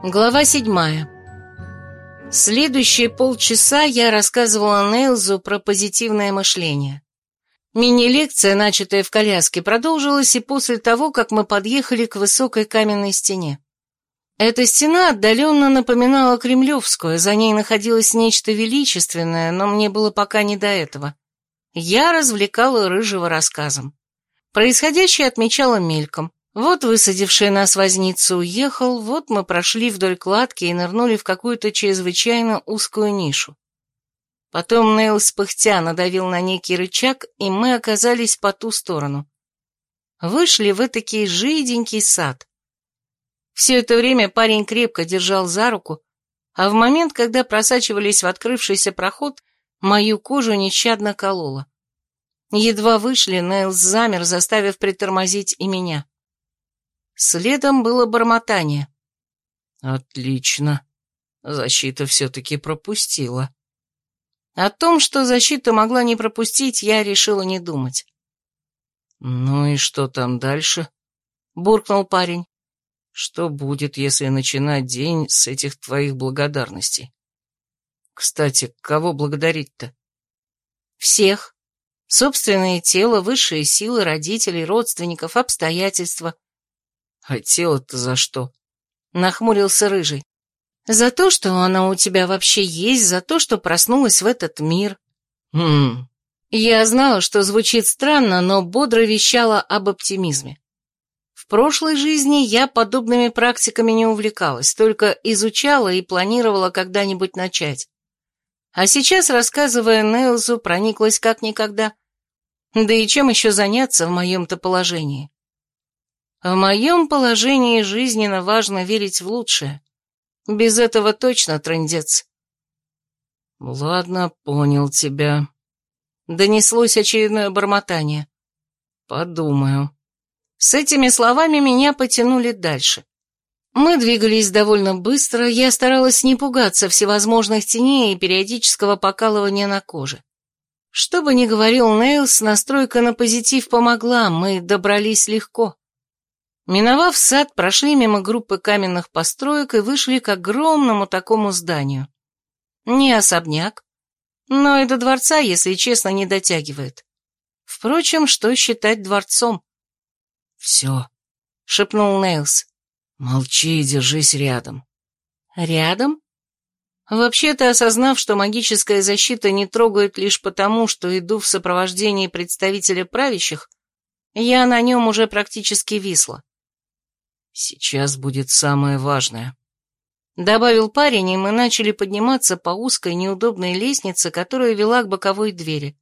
Глава 7. Следующие полчаса я рассказывала Нейлзу про позитивное мышление. Мини-лекция, начатая в коляске, продолжилась и после того, как мы подъехали к высокой каменной стене. Эта стена отдаленно напоминала Кремлевскую, за ней находилось нечто величественное, но мне было пока не до этого. Я развлекала Рыжего рассказом. Происходящее отмечала мельком. Вот высадивший нас возница уехал, вот мы прошли вдоль кладки и нырнули в какую-то чрезвычайно узкую нишу. Потом Нейлс пыхтя надавил на некий рычаг, и мы оказались по ту сторону. Вышли в этакий жиденький сад. Все это время парень крепко держал за руку, а в момент, когда просачивались в открывшийся проход, мою кожу нещадно кололо. Едва вышли, Нейлс замер, заставив притормозить и меня. Следом было бормотание. «Отлично. Защита все-таки пропустила». О том, что защита могла не пропустить, я решила не думать. «Ну и что там дальше?» — буркнул парень. «Что будет, если начинать день с этих твоих благодарностей? Кстати, кого благодарить-то?» «Всех. Собственное тело, высшие силы, родителей, родственников, обстоятельства». «А тело-то за что?» — нахмурился Рыжий. «За то, что оно у тебя вообще есть, за то, что проснулась в этот мир». Я знала, что звучит странно, но бодро вещала об оптимизме. В прошлой жизни я подобными практиками не увлекалась, только изучала и планировала когда-нибудь начать. А сейчас, рассказывая Нейлзу, прониклась как никогда. Да и чем еще заняться в моем-то положении? В моем положении жизненно важно верить в лучшее. Без этого точно трындец. «Ладно, понял тебя», — донеслось очередное бормотание. «Подумаю». С этими словами меня потянули дальше. Мы двигались довольно быстро, я старалась не пугаться всевозможных теней и периодического покалывания на коже. Что бы ни говорил Нейлс, настройка на позитив помогла, мы добрались легко. Миновав сад, прошли мимо группы каменных построек и вышли к огромному такому зданию. Не особняк, но и до дворца, если честно, не дотягивает. Впрочем, что считать дворцом? «Все», — шепнул Нейлс. «Молчи и держись рядом». «Рядом?» Вообще-то, осознав, что магическая защита не трогает лишь потому, что иду в сопровождении представителя правящих, я на нем уже практически висла. «Сейчас будет самое важное», — добавил парень, и мы начали подниматься по узкой неудобной лестнице, которая вела к боковой двери.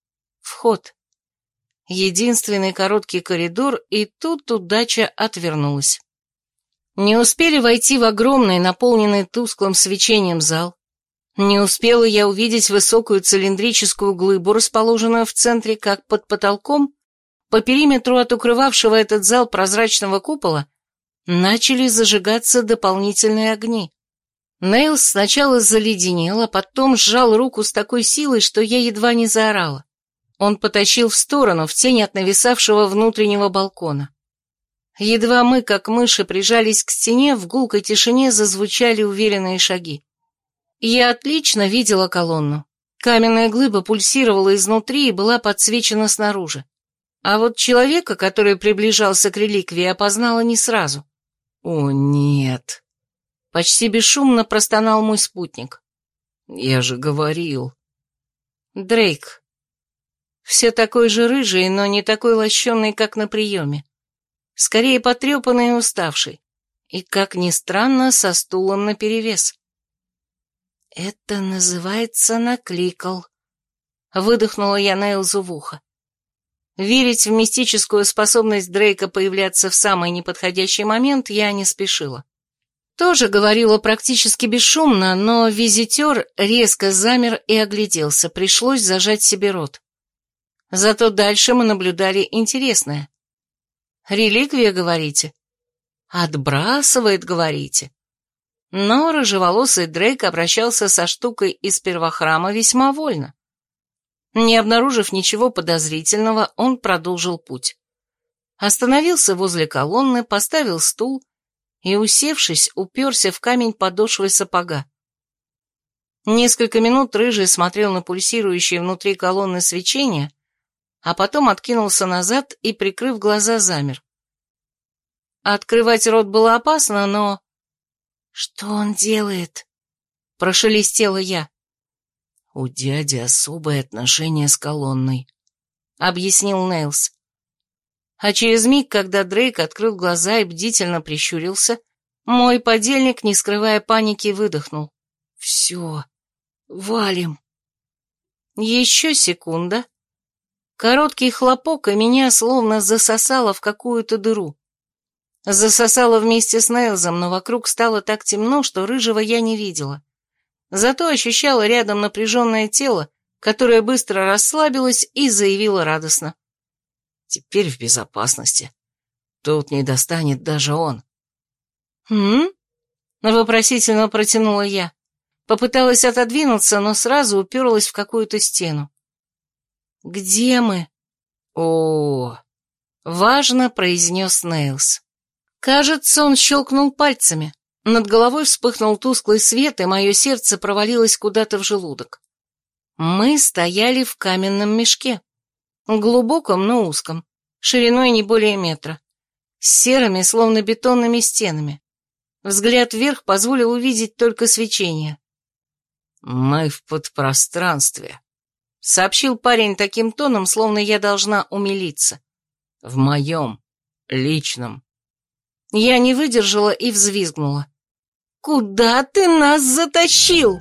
Вход. Единственный короткий коридор, и тут удача отвернулась. Не успели войти в огромный, наполненный тусклым свечением зал. Не успела я увидеть высокую цилиндрическую глыбу, расположенную в центре, как под потолком, по периметру от укрывавшего этот зал прозрачного купола, начали зажигаться дополнительные огни. Нейлс сначала заледенел, а потом сжал руку с такой силой, что я едва не заорала. Он потащил в сторону, в тень от нависавшего внутреннего балкона. Едва мы, как мыши, прижались к стене, в гулкой тишине зазвучали уверенные шаги. Я отлично видела колонну. Каменная глыба пульсировала изнутри и была подсвечена снаружи. А вот человека, который приближался к реликвии, опознала не сразу. «О, нет!» — почти бесшумно простонал мой спутник. «Я же говорил!» Дрейк. Все такой же рыжий, но не такой лощеный, как на приеме. Скорее потрепанный и уставший. И, как ни странно, со стулом наперевес. «Это называется накликал», — выдохнула я Нейлзу в ухо. Верить в мистическую способность Дрейка появляться в самый неподходящий момент я не спешила. Тоже говорила практически бесшумно, но визитер резко замер и огляделся, пришлось зажать себе рот. Зато дальше мы наблюдали интересное. «Реликвия, говорите?» «Отбрасывает, говорите?» Но рыжеволосый Дрейк обращался со штукой из первохрама весьма вольно. Не обнаружив ничего подозрительного, он продолжил путь. Остановился возле колонны, поставил стул и, усевшись, уперся в камень подошвой сапога. Несколько минут Рыжий смотрел на пульсирующее внутри колонны свечение, а потом откинулся назад и, прикрыв глаза, замер. Открывать рот было опасно, но... «Что он делает?» — прошелестела я. «У дяди особое отношение с колонной», — объяснил Нейлс. А через миг, когда Дрейк открыл глаза и бдительно прищурился, мой подельник, не скрывая паники, выдохнул. «Все, валим». Еще секунда. Короткий хлопок, и меня словно засосало в какую-то дыру. Засосало вместе с Нейлзом, но вокруг стало так темно, что Рыжего я не видела. Зато ощущала рядом напряженное тело, которое быстро расслабилось и заявило радостно. «Теперь в безопасности. Тут не достанет даже он». «М?», вопросительно протянула я. Попыталась отодвинуться, но сразу уперлась в какую-то стену. «Где мы?» «О-о-о!» — важно произнес Нейлс. Кажется, он щелкнул пальцами. Над головой вспыхнул тусклый свет, и мое сердце провалилось куда-то в желудок. Мы стояли в каменном мешке. Глубоком, но узком, шириной не более метра, с серыми, словно бетонными стенами. Взгляд вверх позволил увидеть только свечение. «Мы в подпространстве», — сообщил парень таким тоном, словно я должна умилиться. «В моем, личном». Я не выдержала и взвизгнула. «Куда ты нас затащил?»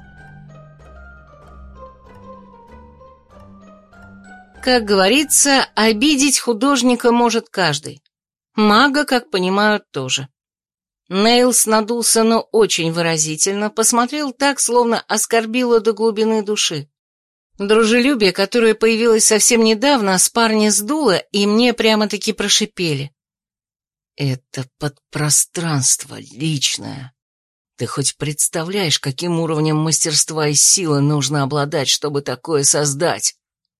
Как говорится, обидеть художника может каждый. Мага, как понимают, тоже. Нейлс надулся, но очень выразительно, посмотрел так, словно оскорбило до глубины души. Дружелюбие, которое появилось совсем недавно, с парня сдуло, и мне прямо-таки прошипели. «Это подпространство личное. Ты хоть представляешь, каким уровнем мастерства и силы нужно обладать, чтобы такое создать?»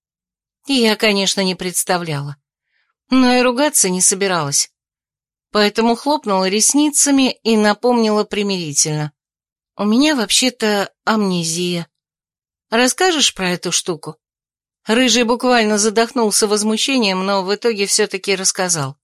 Я, конечно, не представляла, но и ругаться не собиралась. Поэтому хлопнула ресницами и напомнила примирительно. «У меня вообще-то амнезия. Расскажешь про эту штуку?» Рыжий буквально задохнулся возмущением, но в итоге все-таки рассказал.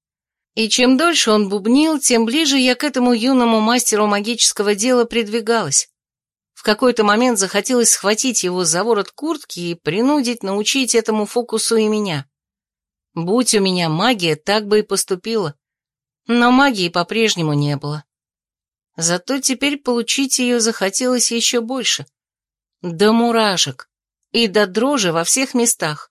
И чем дольше он бубнил, тем ближе я к этому юному мастеру магического дела придвигалась. В какой-то момент захотелось схватить его за ворот куртки и принудить научить этому фокусу и меня. Будь у меня магия, так бы и поступила. Но магии по-прежнему не было. Зато теперь получить ее захотелось еще больше. До мурашек и до дрожи во всех местах.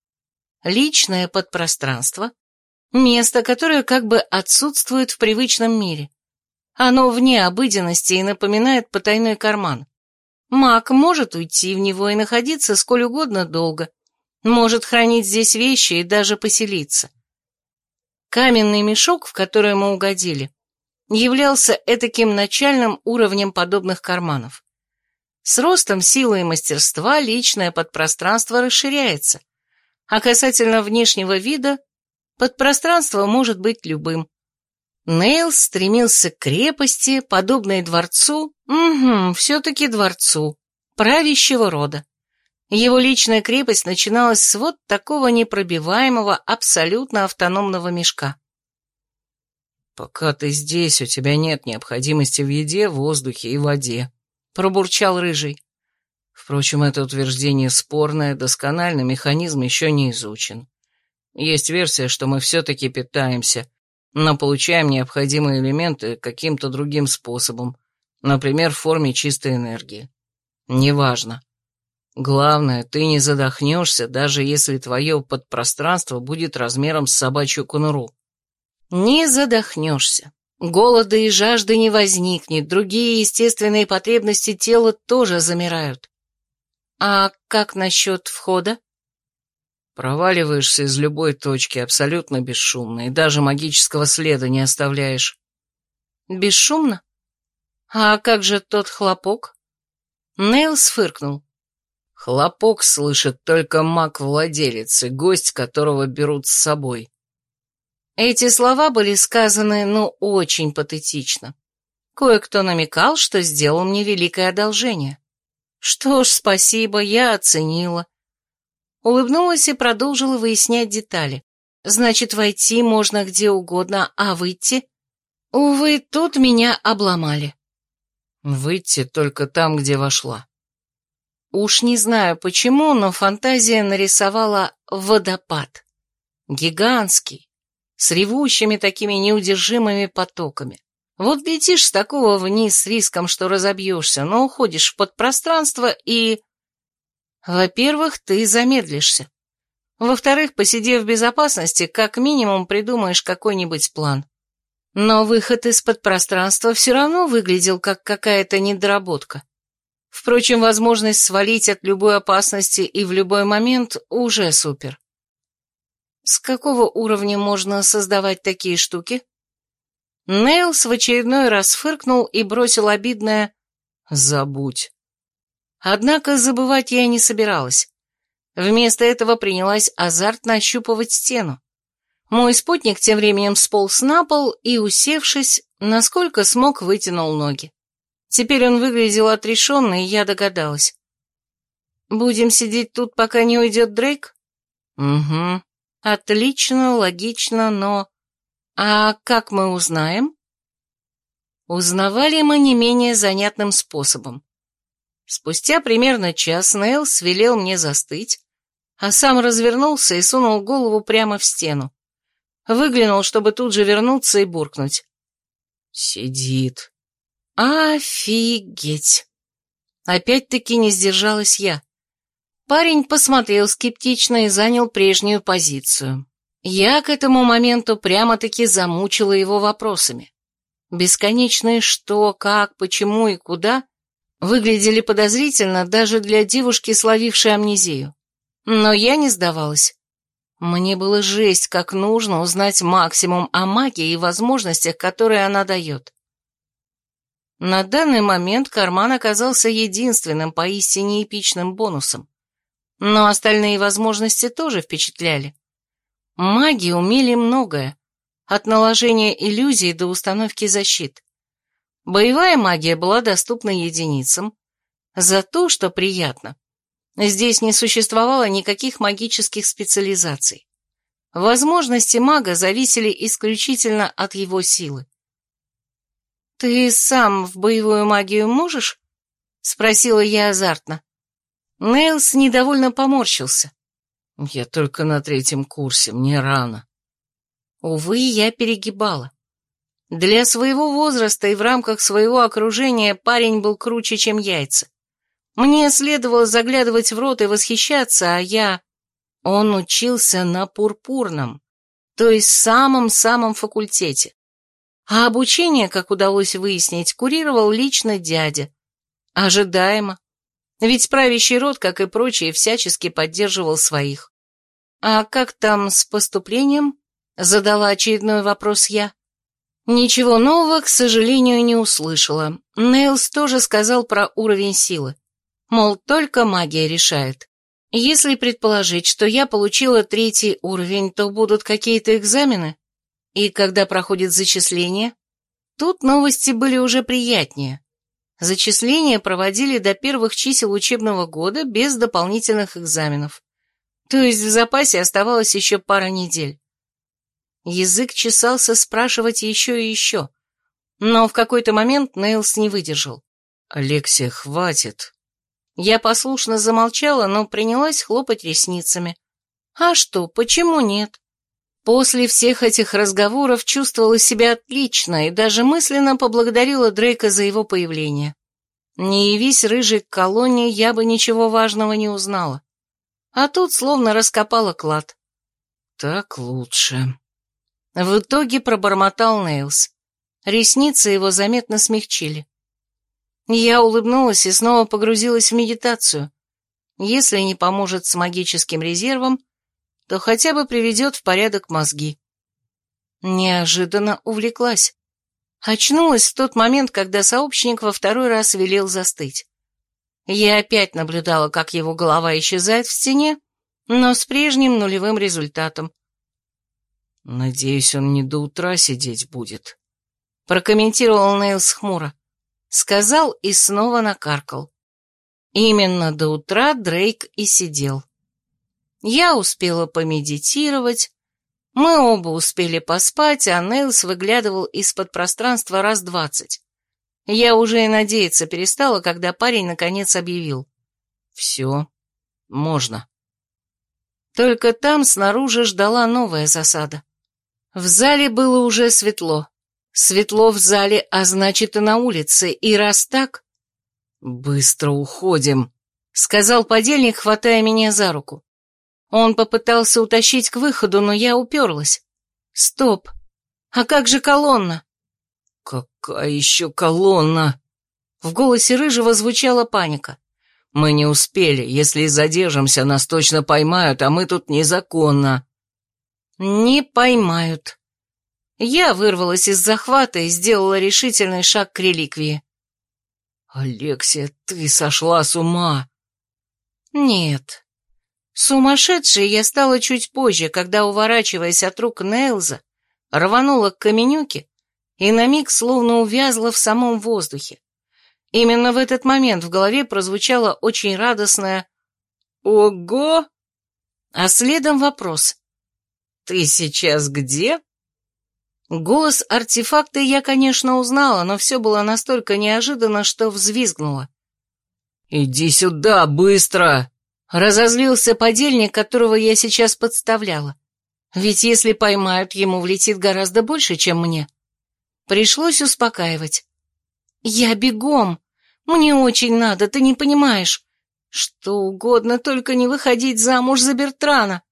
Личное подпространство — место, которое как бы отсутствует в привычном мире. Оно вне обыденности и напоминает потайной карман. Маг может уйти в него и находиться сколь угодно долго, может хранить здесь вещи и даже поселиться. Каменный мешок, в который мы угодили, являлся этаким начальным уровнем подобных карманов. С ростом силы и мастерства личное подпространство расширяется, а касательно внешнего вида, подпространство может быть любым. Нейлс стремился к крепости, подобной дворцу, все-таки дворцу, правящего рода. Его личная крепость начиналась с вот такого непробиваемого, абсолютно автономного мешка. «Пока ты здесь, у тебя нет необходимости в еде, воздухе и воде», — пробурчал Рыжий. «Впрочем, это утверждение спорное, доскональный механизм еще не изучен. Есть версия, что мы все-таки питаемся, но получаем необходимые элементы каким-то другим способом, например, в форме чистой энергии. Неважно. Главное, ты не задохнешься, даже если твое подпространство будет размером с собачью конуру». Не задохнешься. Голода и жажды не возникнет, другие естественные потребности тела тоже замирают. А как насчет входа? Проваливаешься из любой точки абсолютно бесшумно, и даже магического следа не оставляешь. Бесшумно? А как же тот хлопок? Нейлс фыркнул. Хлопок слышит только маг-владелец и гость, которого берут с собой. Эти слова были сказаны, очень патетично. Кое-кто намекал, что сделал мне великое одолжение. Что ж, спасибо, я оценила. Улыбнулась и продолжила выяснять детали. Значит, войти можно где угодно, а выйти? Увы, тут меня обломали. Выйти только там, где вошла. Уж не знаю почему, но фантазия нарисовала водопад. Гигантский, с ревущими такими неудержимыми потоками. Вот летишь с такого вниз с риском, что разобьешься, но уходишь в подпространство и... Во-первых, ты замедлишься. Во-вторых, посидев в безопасности, как минимум придумаешь какой-нибудь план. Но выход из подпространства все равно выглядел как какая-то недоработка. Впрочем, возможность свалить от любой опасности и в любой момент уже супер. С какого уровня можно создавать такие штуки? Нейлс в очередной раз фыркнул и бросил обидное «забудь». Однако забывать я не собиралась. Вместо этого принялась азартно ощупывать стену. Мой спутник тем временем сполз на пол и, усевшись, насколько смог, вытянул ноги. Теперь он выглядел отрешенно, и я догадалась. «Будем сидеть тут, пока не уйдет Дрейк?» «Угу. Отлично, логично, но... А как мы узнаем?» Узнавали мы не менее занятным способом. Спустя примерно час Нейлс велел мне застыть, а сам развернулся и сунул голову прямо в стену. Выглянул, чтобы тут же вернуться и буркнуть. «Сидит». «Офигеть!» Опять-таки не сдержалась я. Парень посмотрел скептично и занял прежнюю позицию. Я к этому моменту прямо-таки замучила его вопросами. Бесконечные что, как, почему и куда выглядели подозрительно даже для девушки, словившей амнезию. Но я не сдавалась. Мне было жесть, как нужно узнать максимум о магии и возможностях, которые она дает. На данный момент карман оказался единственным поистине эпичным бонусом. Но остальные возможности тоже впечатляли. Маги умели многое, от наложения иллюзий до установки защит. Боевая магия была доступна единицам. За то, что приятно, здесь не существовало никаких магических специализаций. Возможности мага зависели исключительно от его силы. «Ты сам в боевую магию можешь?» — спросила я азартно. Нейлс недовольно поморщился. «Я только на 3-м курсе, мне рано». Увы, я перегибала. Для своего возраста и в рамках своего окружения парень был круче, чем яйца. Мне следовало заглядывать в рот и восхищаться, а я... Он учился на пурпурном, то есть самом-самом факультете. А обучение, как удалось выяснить, курировал лично дядя. Ожидаемо. Ведь правящий род, как и прочие, всячески поддерживал своих. «А как там с поступлением?» — задала очередной вопрос я. Ничего нового, к сожалению, не услышала. Нейлс тоже сказал про уровень силы. Мол, только магия решает. Если предположить, что я получила 3-й уровень, то будут какие-то экзамены? И когда проходит зачисление? Тут новости были уже приятнее. Зачисления проводили до первых чисел учебного года без дополнительных экзаменов. То есть в запасе оставалось еще пара недель. Язык чесался спрашивать еще и еще. Но в какой-то момент Нейлс не выдержал. «Алексия, хватит». Я послушно замолчала, но принялась хлопать ресницами. А что, почему нет? После всех этих разговоров чувствовала себя отлично и даже мысленно поблагодарила Дрейка за его появление. Не явись рыжий к колонии, я бы ничего важного не узнала. А тут словно раскопала клад. «Так лучше». В итоге пробормотал Нейлс. Ресницы его заметно смягчили. Я улыбнулась и снова погрузилась в медитацию. Если не поможет с магическим резервом, то хотя бы приведет в порядок мозги. Неожиданно увлеклась. Очнулась в тот момент, когда сообщник во второй раз велел застыть. Я опять наблюдала, как его голова исчезает в стене, но с прежним нулевым результатом. Надеюсь, он не до утра сидеть будет. Прокомментировал Нейлс хмуро. Сказал и снова накаркал. Именно до утра Дрейк и сидел. Я успела помедитировать, мы оба успели поспать, а Нейлс выглядывал из-под пространства раз 20. Я уже и надеяться перестала, когда парень наконец объявил. Все, можно. Только там снаружи ждала новая засада. В зале было уже светло. Светло в зале, а значит и на улице, и раз так... «Быстро уходим», — сказал подельник, хватая меня за руку. Он попытался утащить к выходу, но я уперлась. «Стоп! А как же колонна?» «Какая еще колонна?» В голосе Рыжего звучала паника. «Мы не успели. Если задержимся, нас точно поймают, а мы тут незаконно». «Не поймают». Я вырвалась из захвата и сделала решительный шаг к реликвии. «Алексия, ты сошла с ума!» «Нет. Сумасшедшей я стала чуть позже, когда, уворачиваясь от рук Нейлза, рванула к каменюке и на миг словно увязла в самом воздухе. Именно в этот момент в голове прозвучало очень радостное «Ого!», а следом вопрос «Ты сейчас где?» Голос артефакта я, конечно, узнала, но все было настолько неожиданно, что взвизгнула. «Иди сюда, быстро!» Разозлился подельник, которого я сейчас подставляла. Ведь если поймают, ему влетит гораздо больше, чем мне. Пришлось успокаивать. «Я бегом. Мне очень надо, ты не понимаешь. Что угодно, только не выходить замуж за Бертрана».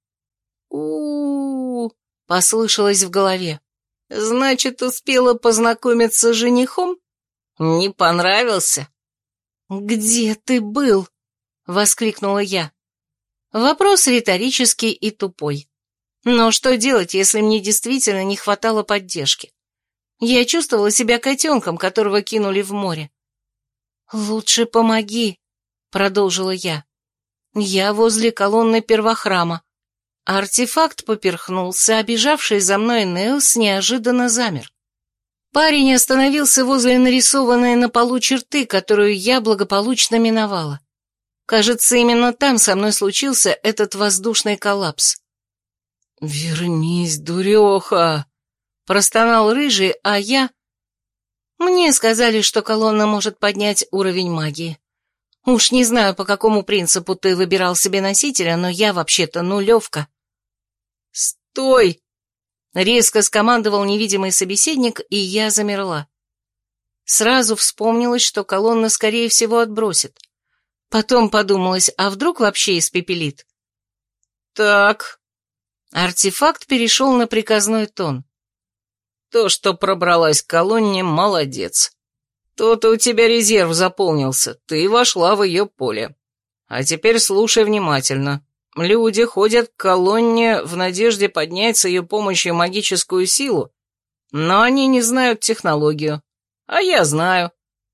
«У-у-у», послышалось в голове. «Значит, успела познакомиться с женихом? Не понравился?» «Где ты был?» — воскликнула я. Вопрос риторический и тупой. Но что делать, если мне действительно не хватало поддержки? Я чувствовала себя котенком, которого кинули в море. «Лучше помоги», — продолжила я. «Я возле колонны первохрама». Артефакт поперхнулся, а бежавший за мной Нейлс неожиданно замер. Парень остановился возле нарисованной на полу черты, которую я благополучно миновала. Кажется, именно там со мной случился этот воздушный коллапс. «Вернись, дуреха!» — простонал Рыжий, а я... Мне сказали, что колонна может поднять уровень магии. Уж не знаю, по какому принципу ты выбирал себе носителя, но я вообще-то нулевка. «Стой!» — резко скомандовал невидимый собеседник, и я замерла. Сразу вспомнилось, что колонна, скорее всего, отбросит. Потом подумалось, а вдруг вообще испепелит? «Так...» Артефакт перешел на приказной тон. «То, что пробралась к колонне, молодец. То-то у тебя резерв заполнился, ты вошла в ее поле. А теперь слушай внимательно. Люди ходят к колонне в надежде поднять с ее помощью магическую силу, но они не знают технологию. А я знаю».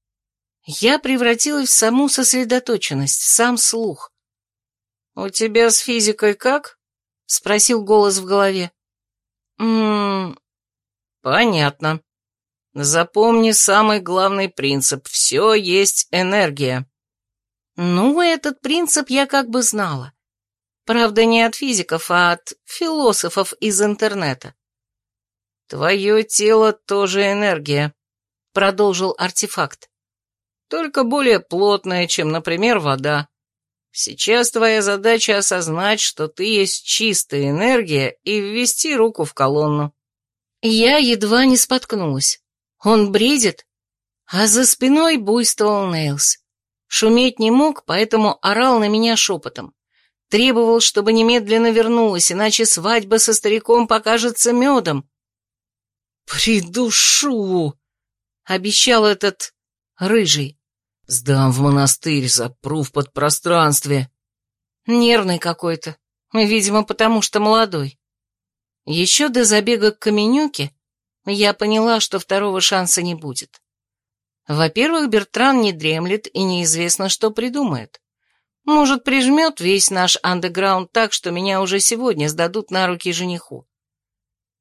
Я превратилась в саму сосредоточенность, в сам слух. «У тебя с физикой как?» — спросил голос в голове. Понятно. Запомни самый главный принцип. Все есть энергия». Ну, этот принцип я как бы знала. Правда, не от физиков, а от философов из интернета. «Твое тело тоже энергия», — продолжил артефакт. «Только более плотная, чем, например, вода. Сейчас твоя задача осознать, что ты есть чистая энергия, и ввести руку в колонну». Я едва не споткнулась. Он бредит? А за спиной буйствовал Нейлс. Шуметь не мог, поэтому орал на меня шепотом. Требовал, чтобы немедленно вернулась, иначе свадьба со стариком покажется медом. «Придушу!» — обещал этот Рыжий. «Сдам в монастырь, запру в подпространстве». Нервный какой-то, видимо, потому что молодой. Еще до забега к Каменюке я поняла, что второго шанса не будет. Во-первых, Бертран не дремлет и неизвестно, что придумает. Может, прижмет весь наш андеграунд так, что меня уже сегодня сдадут на руки жениху.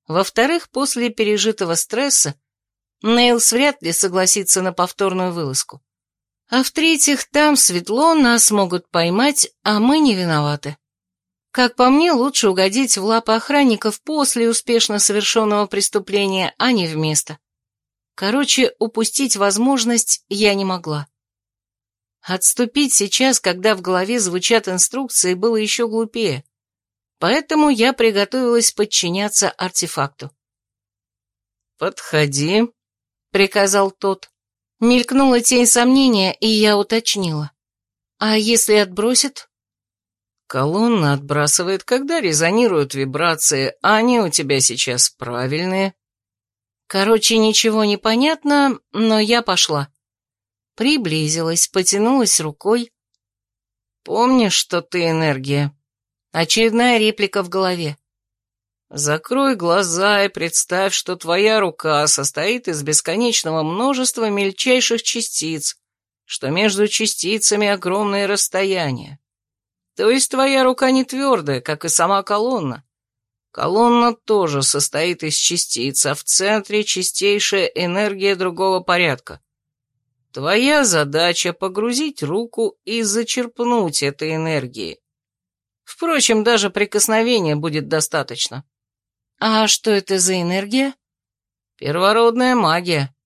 Во-вторых, после пережитого стресса Нейлс вряд ли согласится на повторную вылазку. А в-третьих, там светло, нас могут поймать, а мы не виноваты. Как по мне, лучше угодить в лапы охранников после успешно совершенного преступления, а не вместо. Короче, упустить возможность я не могла. Отступить сейчас, когда в голове звучат инструкции, было еще глупее. Поэтому я приготовилась подчиняться артефакту. «Подходи», — приказал тот. Мелькнула тень сомнения, и я уточнила. «А если отбросит?» «Колонна отбрасывает, когда резонируют вибрации, а они у тебя сейчас правильные». Короче, ничего не понятно, но я пошла. Приблизилась, потянулась рукой. «Помнишь, что ты энергия?» Очередная реплика в голове. «Закрой глаза и представь, что твоя рука состоит из бесконечного множества мельчайших частиц, что между частицами огромные расстояния. То есть твоя рука не твердая, как и сама колонна. Колонна тоже состоит из частиц, а в центре чистейшая энергия другого порядка. Твоя задача — погрузить руку и зачерпнуть этой энергии. Впрочем, даже прикосновения будет достаточно». А что это за энергия? Первородная магия.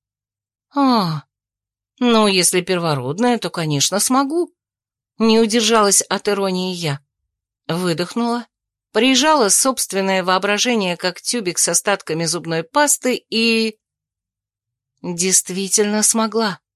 Ну, если первородная, то, конечно, смогу. Не удержалась от иронии я. Выдохнула, прижала собственное воображение как тюбик с остатками зубной пасты и... Действительно смогла.